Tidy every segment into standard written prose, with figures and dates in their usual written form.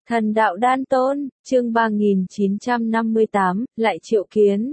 Thần đạo đan tôn, chương 3958, lại triệu kiến.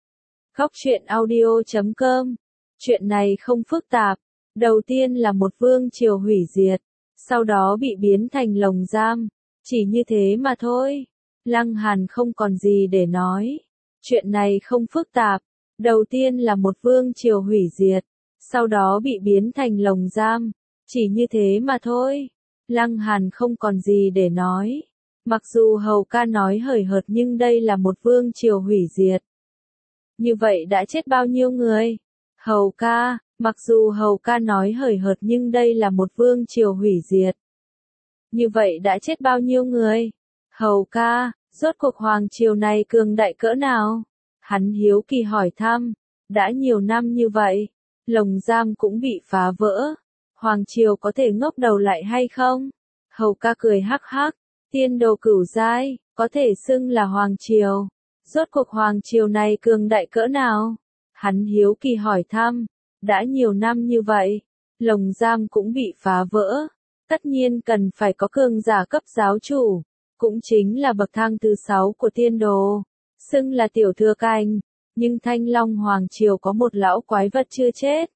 Góc truyện audio.com. Chuyện này không phức tạp. Đầu tiên là một vương triều hủy diệt, sau đó bị biến thành lồng giam. Chỉ như thế mà thôi. Lăng Hàn không còn gì để nói. Chuyện này không phức tạp. Đầu tiên là một vương triều hủy diệt, sau đó bị biến thành lồng giam. Chỉ như thế mà thôi. Lăng Hàn không còn gì để nói. Mặc dù Hầu ca nói hời hợt nhưng đây là một vương triều hủy diệt. Như vậy đã chết bao nhiêu người? Hầu ca, mặc dù Hầu ca nói hời hợt nhưng đây là một vương triều hủy diệt. Như vậy đã chết bao nhiêu người? Hầu ca, rốt cuộc hoàng triều này cường đại cỡ nào? Hắn hiếu kỳ hỏi thăm. Đã nhiều năm như vậy, lồng giam cũng bị phá vỡ. Hoàng triều có thể ngóc đầu lại hay không? Hầu ca cười hắc hắc. Tiên đồ cửu giai, có thể xưng là hoàng triều. Rốt cuộc hoàng triều này cường đại cỡ nào? Hắn hiếu kỳ hỏi thăm. Đã nhiều năm như vậy, lồng giam cũng bị phá vỡ. Tất nhiên cần phải có cường giả cấp giáo chủ. Cũng chính là bậc thang thứ 6 của tiên đồ. Xưng là tiểu thừa cảnh. Nhưng Thanh Long Hoàng triều có một lão quái vật chưa chết.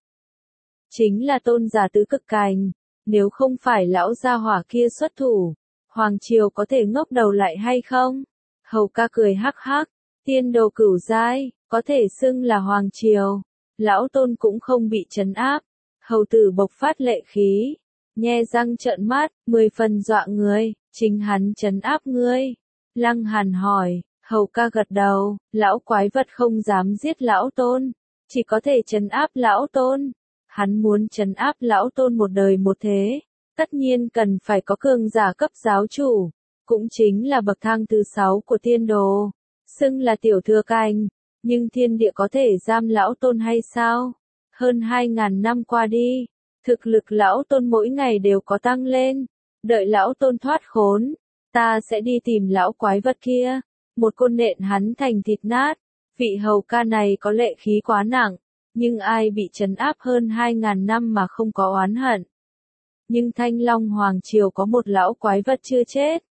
Chính là tôn giả tứ cực cảnh. Nếu không phải lão gia hỏa kia xuất thủ, hoàng triều có thể ngóc đầu lại hay không? Hầu ca cười hắc hắc. Tiên đồ cửu giai, có thể xưng là hoàng triều. Lão tôn cũng không bị trấn áp. Hầu tử bộc phát lệ khí. Nhe răng trợn mắt, 10 phần dọa người. Chính hắn trấn áp ngươi. Lăng Hàn hỏi. Hầu ca gật đầu. Lão quái vật không dám giết lão tôn. Chỉ có thể trấn áp lão tôn. Hắn muốn trấn áp lão tôn một đời một thế. Tất nhiên cần phải có cường giả cấp giáo chủ. Cũng chính là bậc thang thứ 6 của tiên đồ. Xưng là tiểu thừa cảnh. Nhưng thiên địa có thể giam lão tôn hay sao? Hơn 2.000 năm qua đi. Thực lực lão tôn mỗi ngày đều có tăng lên. Đợi lão tôn thoát khốn. Ta sẽ đi tìm lão quái vật kia. Một côn nện hắn thành thịt nát. Vị hầu ca này có lệ khí quá nặng. Nhưng ai bị trấn áp hơn 2.000 năm mà không có oán hận. Nhưng Thanh Long Hoàng triều có một lão quái vật chưa chết.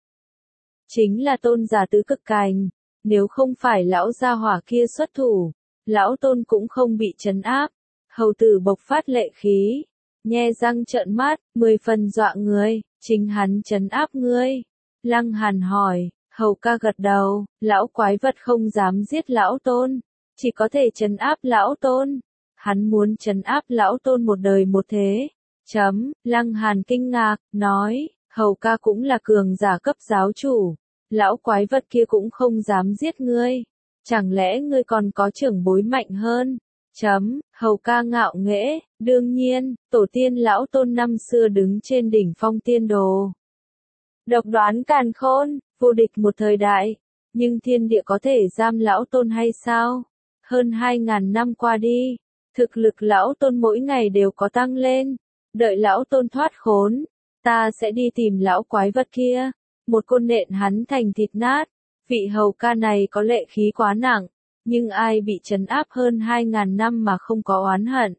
Chính là tôn giả tứ cực cảnh. Nếu không phải lão gia hỏa kia xuất thủ, lão tôn cũng không bị trấn áp. Hầu tử bộc phát lệ khí. Nhe răng trợn mắt, 10 phần dọa người. Chính hắn trấn áp ngươi. Lăng Hàn hỏi. Hầu ca gật đầu. Lão quái vật không dám giết lão tôn. Chỉ có thể trấn áp lão tôn. Hắn muốn trấn áp lão tôn một đời một thế. Lăng Hàn kinh ngạc, nói, hầu ca cũng là cường giả cấp giáo chủ. Lão quái vật kia cũng không dám giết ngươi. Chẳng lẽ ngươi còn có trưởng bối mạnh hơn? Hầu ca ngạo nghễ, đương nhiên, tổ tiên lão tôn năm xưa đứng trên đỉnh phong tiên đồ. Độc đoán càn khôn, vô địch một thời đại. Nhưng thiên địa có thể giam lão tôn hay sao? Hơn 2.000 năm qua đi. Thực lực lão tôn mỗi ngày đều có tăng lên. Đợi lão tôn thoát khốn. Ta sẽ đi tìm lão quái vật kia. Một côn nện hắn thành thịt nát. Vị hầu ca này có lệ khí quá nặng. Nhưng ai bị trấn áp hơn 2.000 năm mà không có oán hận.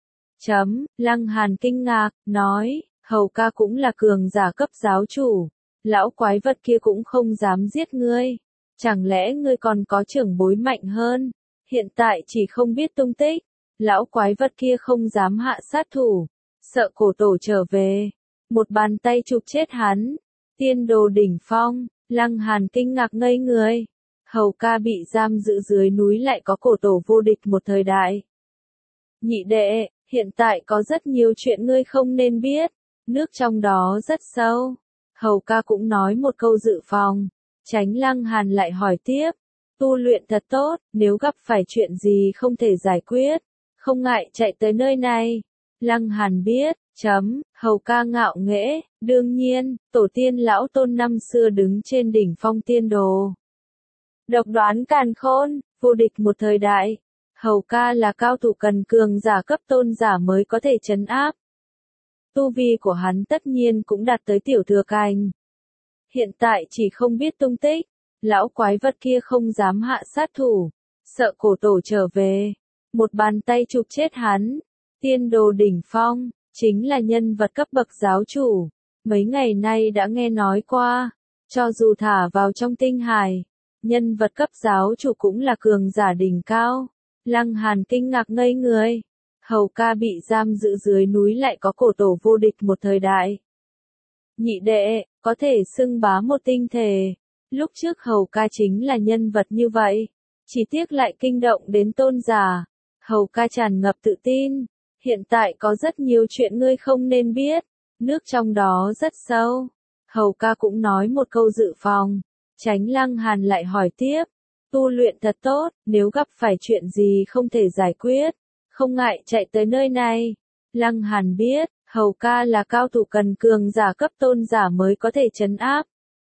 Lăng Hàn kinh ngạc, nói. Hầu ca cũng là cường giả cấp giáo chủ. Lão quái vật kia cũng không dám giết ngươi. Chẳng lẽ ngươi còn có trưởng bối mạnh hơn? Hiện tại chỉ không biết tung tích. Lão quái vật kia không dám hạ sát thủ. Sợ cổ tổ trở về. Một bàn tay chụp chết hắn. Tiên đồ đỉnh phong. Lăng Hàn kinh ngạc ngây người. Hầu ca bị giam giữ dưới núi lại có cổ tổ vô địch một thời đại. Nhị đệ, hiện tại có rất nhiều chuyện ngươi không nên biết. Nước trong đó rất sâu. Hầu ca cũng nói một câu dự phòng. Tránh Lăng Hàn lại hỏi tiếp. Tu luyện thật tốt, nếu gặp phải chuyện gì không thể giải quyết. Không ngại chạy tới nơi này. Lăng Hàn biết. Hầu ca ngạo nghễ, đương nhiên, tổ tiên lão tôn năm xưa đứng trên đỉnh phong tiên đồ. Độc đoán càn khôn, vô địch một thời đại. Hầu ca là cao thủ cần cường giả cấp tôn giả mới có thể trấn áp. Tu vi của hắn tất nhiên cũng đạt tới tiểu thừa cảnh. Hiện tại chỉ không biết tung tích. Lão quái vật kia không dám hạ sát thủ. Sợ cổ tổ trở về. Một bàn tay chụp chết hắn. Tiên đồ đỉnh phong. Chính là nhân vật cấp bậc giáo chủ. Mấy ngày nay đã nghe nói qua. Cho dù thả vào trong tinh hải, nhân vật cấp giáo chủ cũng là cường giả đỉnh cao. Lăng Hàn kinh ngạc ngây người. Hầu ca bị giam giữ dưới núi lại có cổ tổ vô địch một thời đại. Nhị đệ, có thể xưng bá một tinh thể. Lúc trước Hầu ca chính là nhân vật như vậy. Chỉ tiếc lại kinh động đến tôn giả. Hầu ca tràn ngập tự tin. Hiện tại có rất nhiều chuyện ngươi không nên biết. Nước trong đó rất sâu. Hầu ca cũng nói một câu dự phòng. Tránh Lăng Hàn lại hỏi tiếp. Tu luyện thật tốt, nếu gặp phải chuyện gì không thể giải quyết, không ngại chạy tới nơi này. Lăng Hàn biết, Hầu ca là cao thủ cần cường giả cấp tôn giả mới có thể trấn áp.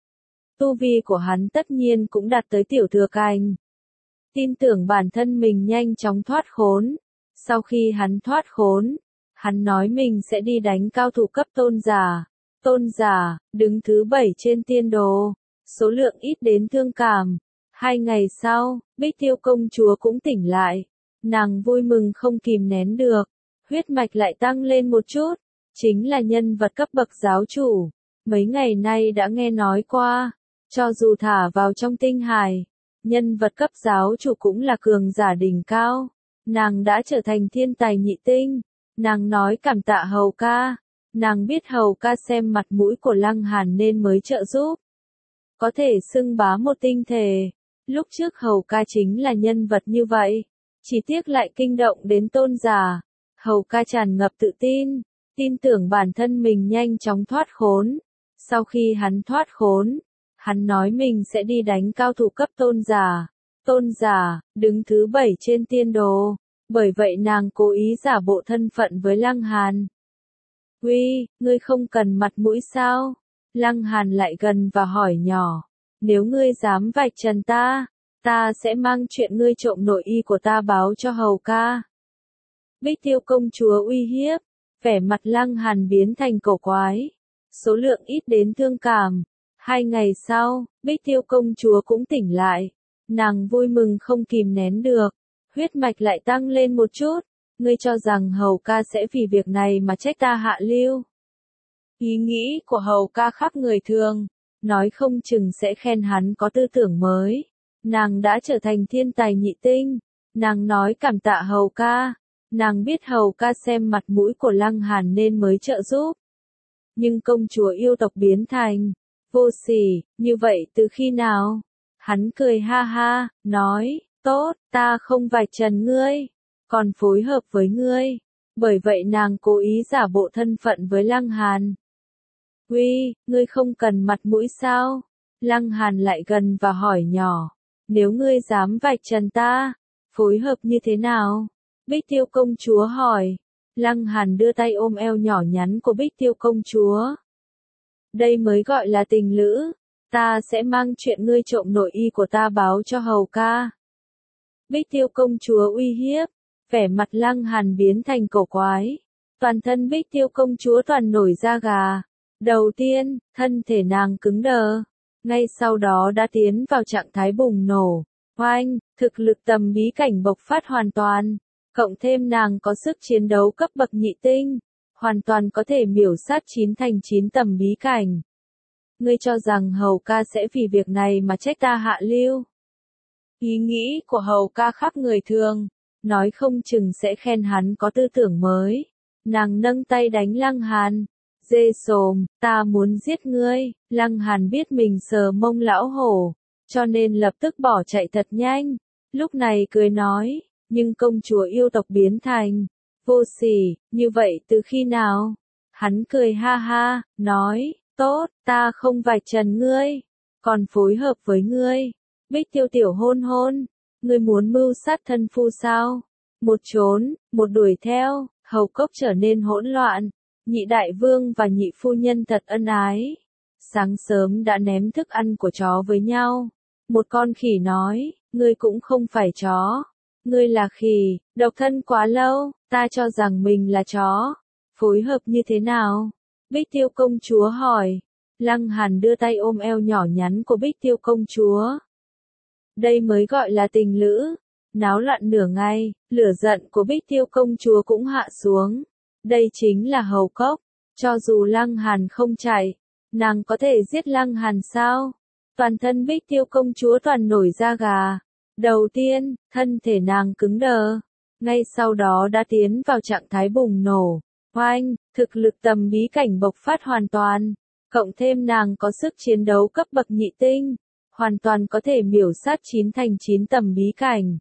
Tu vi của hắn tất nhiên cũng đạt tới tiểu thừa cảnh. Tin tưởng bản thân mình nhanh chóng thoát khốn. Sau khi hắn thoát khốn, hắn nói mình sẽ đi đánh cao thủ cấp tôn giả. Tôn giả, đứng thứ 7 trên tiên đồ. Số lượng ít đến thương cảm. 2 ngày sau, Bích Tiêu công chúa cũng tỉnh lại. Nàng vui mừng không kìm nén được. Huyết mạch lại tăng lên một chút. Chính là nhân vật cấp bậc giáo chủ. Mấy ngày nay đã nghe nói qua. Cho dù thả vào trong tinh hải, nhân vật cấp giáo chủ cũng là cường giả đỉnh cao. Nàng đã trở thành thiên tài nhị tinh. Nàng nói cảm tạ Hầu ca. Nàng biết Hầu ca xem mặt mũi của Lăng Hàn nên mới trợ giúp. Có thể xưng bá một tinh thể. Lúc trước Hầu ca chính là nhân vật như vậy. Chỉ tiếc lại kinh động đến tôn giả. Hầu ca tràn ngập tự tin. Tin tưởng bản thân mình nhanh chóng thoát khốn. Sau khi hắn thoát khốn, hắn nói mình sẽ đi đánh cao thủ cấp tôn giả. Tôn giả, đứng thứ 7 trên tiên đồ. Bởi vậy nàng cố ý giả bộ thân phận với Lăng Hàn. Uy, ngươi không cần mặt mũi sao? Lăng Hàn lại gần và hỏi nhỏ. Nếu ngươi dám vạch trần ta sẽ mang chuyện ngươi trộm nội y của ta báo cho Hầu ca. Bích Tiêu công chúa uy hiếp. Vẻ mặt Lăng Hàn biến thành cổ quái. Số lượng ít đến thương cảm. 2 ngày sau, Bích Tiêu công chúa cũng tỉnh lại. Nàng vui mừng không kìm nén được. Huyết mạch lại tăng lên một chút. Ngươi cho rằng Hầu ca sẽ vì việc này mà trách ta hạ lưu. Ý nghĩ của Hầu ca khác người thường. Nói không chừng sẽ khen hắn có tư tưởng mới. Nàng đã trở thành thiên tài nhị tinh. Nàng nói cảm tạ Hầu ca. Nàng biết Hầu ca xem mặt mũi của Lăng Hàn nên mới trợ giúp. Nhưng công chúa yêu tộc biến thành vô sỉ, như vậy từ khi nào? Hắn cười ha ha, nói, tốt, ta không vạch trần ngươi, còn phối hợp với ngươi. Bởi vậy nàng cố ý giả bộ thân phận với Lăng Hàn. Uy, ngươi không cần mặt mũi sao? Lăng Hàn lại gần và hỏi nhỏ. Nếu ngươi dám vạch trần ta, phối hợp như thế nào? Bích Tiêu công chúa hỏi. Lăng Hàn đưa tay ôm eo nhỏ nhắn của Bích Tiêu công chúa. Đây mới gọi là tình lữ. Ta sẽ mang chuyện ngươi trộm nội y của ta báo cho Hầu ca. Bích Tiêu công chúa uy hiếp. Vẻ mặt Lăng Hàn biến thành cổ quái. Toàn thân Bích Tiêu công chúa toàn nổi da gà. Đầu tiên, thân thể nàng cứng đờ. Ngay sau đó đã tiến vào trạng thái bùng nổ. Oanh, thực lực tầm bí cảnh bộc phát hoàn toàn. Cộng thêm nàng có sức chiến đấu cấp bậc nhị tinh. Hoàn toàn có thể miểu sát 9 thành 9 tầm bí cảnh. Ngươi cho rằng Hầu ca sẽ vì việc này mà trách ta hạ lưu. Ý nghĩ của Hầu ca khác người thường. Nói không chừng sẽ khen hắn có tư tưởng mới. Nàng nâng tay đánh Lăng Hàn. Dê sồm, ta muốn giết ngươi. Lăng Hàn biết mình sờ mông lão hổ. Cho nên lập tức bỏ chạy thật nhanh. Lúc này cười nói. Nhưng công chúa yêu tộc biến thành vô sỉ, như vậy từ khi nào? Hắn cười ha ha, nói, tốt, ta không vạch trần ngươi, còn phối hợp với ngươi. Bích Tiêu tiểu hôn hôn, ngươi muốn mưu sát thân phu sao? Một trốn, một đuổi theo, hầu cốc trở nên hỗn loạn. Nhị đại vương và nhị phu nhân thật ân ái. Sáng sớm đã ném thức ăn của chó với nhau. Một con khỉ nói, ngươi cũng không phải chó. Ngươi là khỉ, độc thân quá lâu, ta cho rằng mình là chó. Phối hợp như thế nào? Bích Tiêu công chúa hỏi. Lăng Hàn đưa tay ôm eo nhỏ nhắn của Bích Tiêu công chúa. Đây mới gọi là tình lữ. Náo loạn nửa ngày, lửa giận của Bích Tiêu công chúa cũng hạ xuống. Đây chính là hầu cốc. Cho dù Lăng Hàn không chạy, nàng có thể giết Lăng Hàn sao? Toàn thân Bích Tiêu công chúa toàn nổi da gà. Đầu tiên, thân thể nàng cứng đờ. Ngay sau đó đã tiến vào trạng thái bùng nổ. Oanh, thực lực tầm bí cảnh bộc phát hoàn toàn. Cộng thêm nàng có sức chiến đấu cấp bậc nhị tinh. Hoàn toàn có thể miểu sát 9 thành 9 tầm bí cảnh.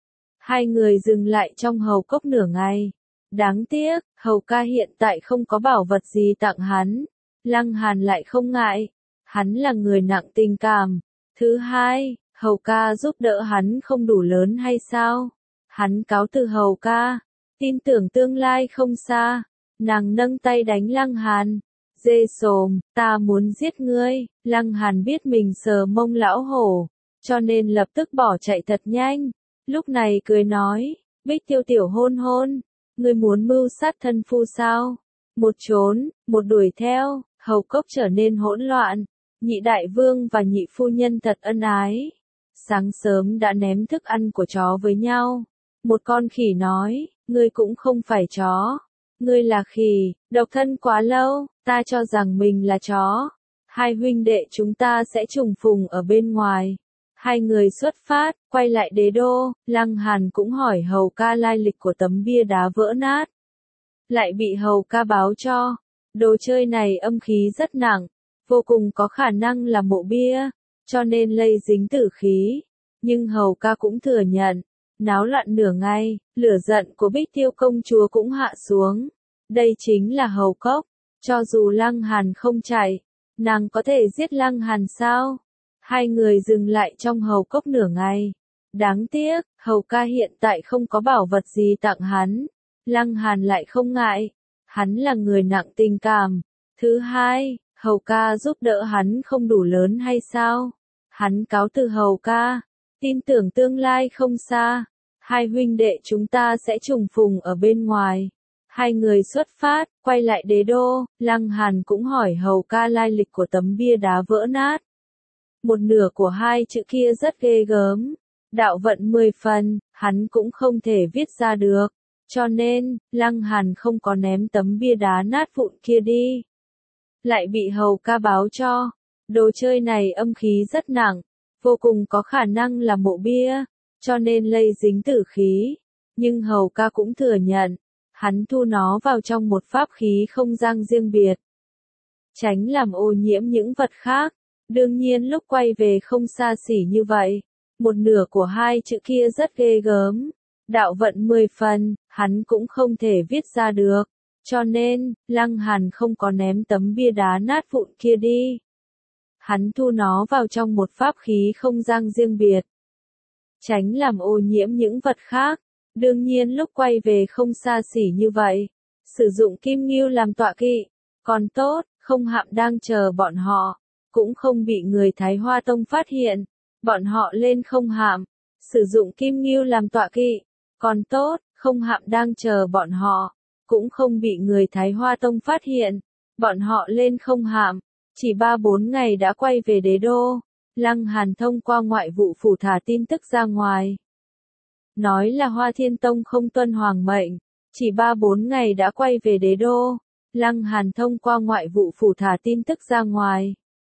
Hai người dừng lại trong hầu cốc nửa ngày. Đáng tiếc, hầu ca hiện tại không có bảo vật gì tặng hắn. Lăng Hàn lại không ngại. Hắn là người nặng tình cảm. Thứ hai, hầu ca giúp đỡ hắn không đủ lớn hay sao? Hắn cáo từ hầu ca. Tin tưởng tương lai không xa. Nàng nâng tay đánh Lăng Hàn. Dê sồm, ta muốn giết ngươi. Lăng Hàn biết mình sờ mông lão hổ. Cho nên lập tức bỏ chạy thật nhanh. Lúc này cười nói, Bích Tiêu tiểu hôn hôn. Ngươi muốn mưu sát thân phu sao? Một trốn, một đuổi theo, hầu cốc trở nên hỗn loạn. Nhị đại vương và nhị phu nhân thật ân ái. Sáng sớm đã ném thức ăn của chó với nhau. Một con khỉ nói, ngươi cũng không phải chó. Ngươi là khỉ, độc thân quá lâu, ta cho rằng mình là chó. Hai huynh đệ chúng ta sẽ trùng phùng ở bên ngoài. Hai người xuất phát, quay lại đế đô, Lăng Hàn cũng hỏi hầu ca lai lịch của tấm bia đá vỡ nát. Lại bị hầu ca báo cho, đồ chơi này âm khí rất nặng, vô cùng có khả năng là mộ bia, cho nên lây dính tử khí. Nhưng hầu ca cũng thừa nhận, náo loạn nửa ngày, lửa giận của Bích Tiêu công chúa cũng hạ xuống. Đây chính là hầu cốc, cho dù Lăng Hàn không chạy, nàng có thể giết Lăng Hàn sao? Hai người dừng lại trong hầu cốc nửa ngày. Đáng tiếc, hầu ca hiện tại không có bảo vật gì tặng hắn. Lăng Hàn lại không ngại. Hắn là người nặng tình cảm. Thứ hai, hầu ca giúp đỡ hắn không đủ lớn hay sao? Hắn cáo từ hầu ca. Tin tưởng tương lai không xa. Hai huynh đệ chúng ta sẽ trùng phùng ở bên ngoài. Hai người xuất phát, quay lại đế đô. Lăng Hàn cũng hỏi hầu ca lai lịch của tấm bia đá vỡ nát. Một nửa của hai chữ kia rất ghê gớm. Đạo vận 10 phần, hắn cũng không thể viết ra được. Cho nên, Lăng Hàn không có ném tấm bia đá nát vụn kia đi. Lại bị hầu ca báo cho. Đồ chơi này âm khí rất nặng. Vô cùng có khả năng là mộ bia. Cho nên lây dính tử khí. Nhưng hầu ca cũng thừa nhận. Hắn thu nó vào trong một pháp khí không gian riêng biệt. Tránh làm ô nhiễm những vật khác. Đương nhiên lúc quay về không xa xỉ như vậy. Một nửa của hai chữ kia rất ghê gớm. Đạo vận 10 phần, hắn cũng không thể viết ra được. Cho nên, Lăng Hàn không có ném tấm bia đá nát vụn kia đi. Hắn thu nó vào trong một pháp khí không gian riêng biệt. Tránh làm ô nhiễm những vật khác. Đương nhiên lúc quay về không xa xỉ như vậy. Sử dụng kim ngưu làm tọa kỵ. Còn tốt, không hạm đang chờ bọn họ. Cũng không bị người Thái Hoa Tông phát hiện. Bọn họ lên không hạm. Sử dụng kim ngưu làm tọa kỵ. Còn tốt, không hạm đang chờ bọn họ. Cũng không bị người Thái Hoa Tông phát hiện. Bọn họ lên không hạm. Chỉ 3-4 ngày đã quay về đế đô. Lăng Hàn thông qua ngoại vụ phủ thả tin tức ra ngoài. Nói là Hoa Thiên Tông không tuân hoàng mệnh. Chỉ 3-4 ngày đã quay về đế đô. Lăng Hàn thông qua ngoại vụ phủ thả tin tức ra ngoài.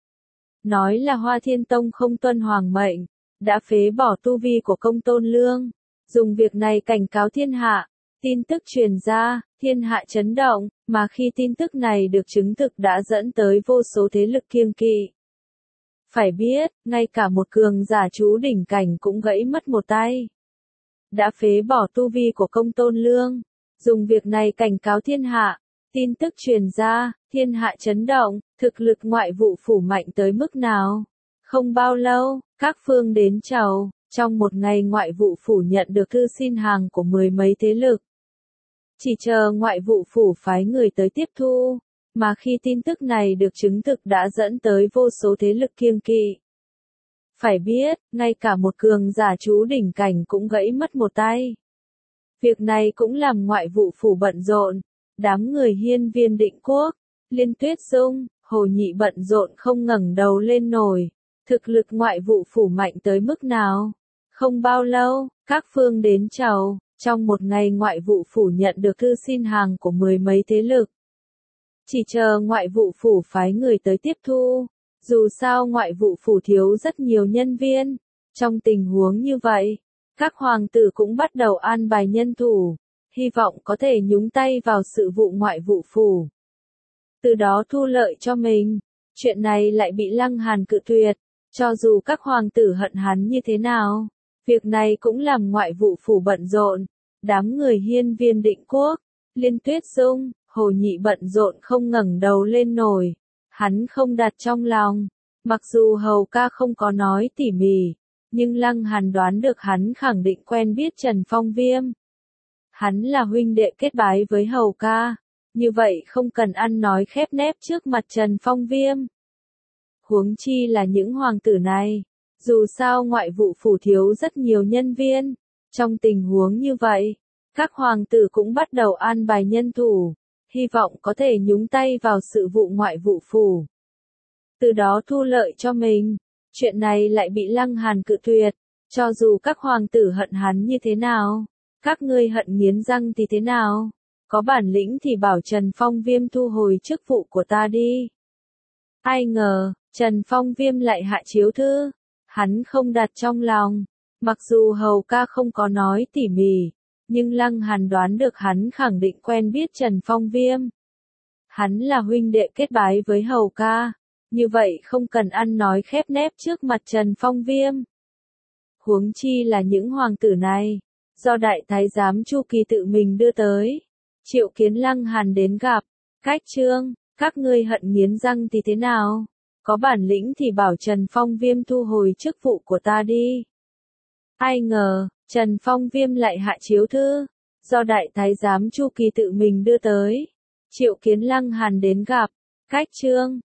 Nói là Hoa Thiên Tông không tuân hoàng mệnh. Đã phế bỏ tu vi của Công Tôn Lương. Dùng việc này cảnh cáo thiên hạ. Tin tức truyền ra, thiên hạ chấn động, mà khi tin tức này được chứng thực đã dẫn tới vô số thế lực kiêng kỵ. Phải biết, ngay cả một cường giả chú đỉnh cảnh cũng gãy mất một tay. Đã phế bỏ tu vi của Công Tôn Lương. Dùng việc này cảnh cáo thiên hạ. Tin tức truyền ra, thiên hạ chấn động, thực lực ngoại vụ phủ mạnh tới mức nào. Không bao lâu, các phương đến chầu. Trong một ngày ngoại vụ phủ nhận được thư xin hàng của 10 mấy thế lực. Chỉ chờ ngoại vụ phủ phái người tới tiếp thu, mà khi tin tức này được chứng thực đã dẫn tới vô số thế lực kiêng kỵ. Phải biết, ngay cả một cường giả chú đỉnh cảnh cũng gãy mất một tay. Việc này cũng làm ngoại vụ phủ bận rộn, đám người Hiên Viên Định Quốc, Liên Tuyết Dung, Hồ Nhị bận rộn không ngẩng đầu lên nổi. Thực lực ngoại vụ phủ mạnh tới mức nào? Không bao lâu, các phương đến chầu. Trong một ngày ngoại vụ phủ nhận được thư xin hàng của 10 mấy thế lực. Chỉ chờ ngoại vụ phủ phái người tới tiếp thu. Dù sao ngoại vụ phủ thiếu rất nhiều nhân viên. Trong tình huống như vậy, các hoàng tử cũng bắt đầu an bài nhân thủ, hy vọng có thể nhúng tay vào sự vụ ngoại vụ phủ. Từ đó thu lợi cho mình. Chuyện này lại bị Lăng Hàn cự tuyệt, cho dù các hoàng tử hận hắn như thế nào. Việc này cũng làm ngoại vụ phủ bận rộn. Đám người hiên viên định quốc, Liên Tuyết Dung, Hồ Nhị bận rộn không ngẩng đầu lên nổi. Hắn không đặt trong lòng. Mặc dù hầu ca không có nói tỉ mỉ, nhưng Lăng Hàn đoán được hắn khẳng định quen biết Trần Phong Viêm. Hắn là huynh đệ kết bái với hầu ca, như vậy không cần ăn nói khép nép trước mặt Trần Phong Viêm. Huống chi là những hoàng tử này, dù sao ngoại vụ phủ thiếu rất nhiều nhân viên. Trong tình huống như vậy, các hoàng tử cũng bắt đầu an bài nhân thủ, hy vọng có thể nhúng tay vào sự vụ ngoại vụ phủ. Từ đó thu lợi cho mình. Chuyện này lại bị Lăng Hàn cự tuyệt, cho dù các hoàng tử hận hắn như thế nào, các ngươi hận nghiến răng thì thế nào, có bản lĩnh thì bảo Trần Phong Viêm thu hồi chức vụ của ta đi. Ai ngờ, Trần Phong Viêm lại hạ chiếu thư, hắn không đặt trong lòng, mặc dù hầu ca không có nói tỉ mỉ, nhưng Lăng Hàn đoán được hắn khẳng định quen biết Trần Phong Viêm. Hắn là huynh đệ kết bái với hầu ca. Như vậy không cần ăn nói khép nép trước mặt Trần Phong Viêm. Huống chi là những hoàng tử này, do đại thái giám Chu Kỳ tự mình đưa tới. Triệu Kiến Lăng Hàn đến gặp, Cách Trương, các ngươi hận nghiến răng thì thế nào? Có bản lĩnh thì bảo Trần Phong Viêm thu hồi chức vụ của ta đi. Ai ngờ, Trần Phong Viêm lại hạ chiếu thư, do đại thái giám Chu Kỳ tự mình đưa tới. Triệu Kiến Lăng Hàn đến gặp, Cách Trương,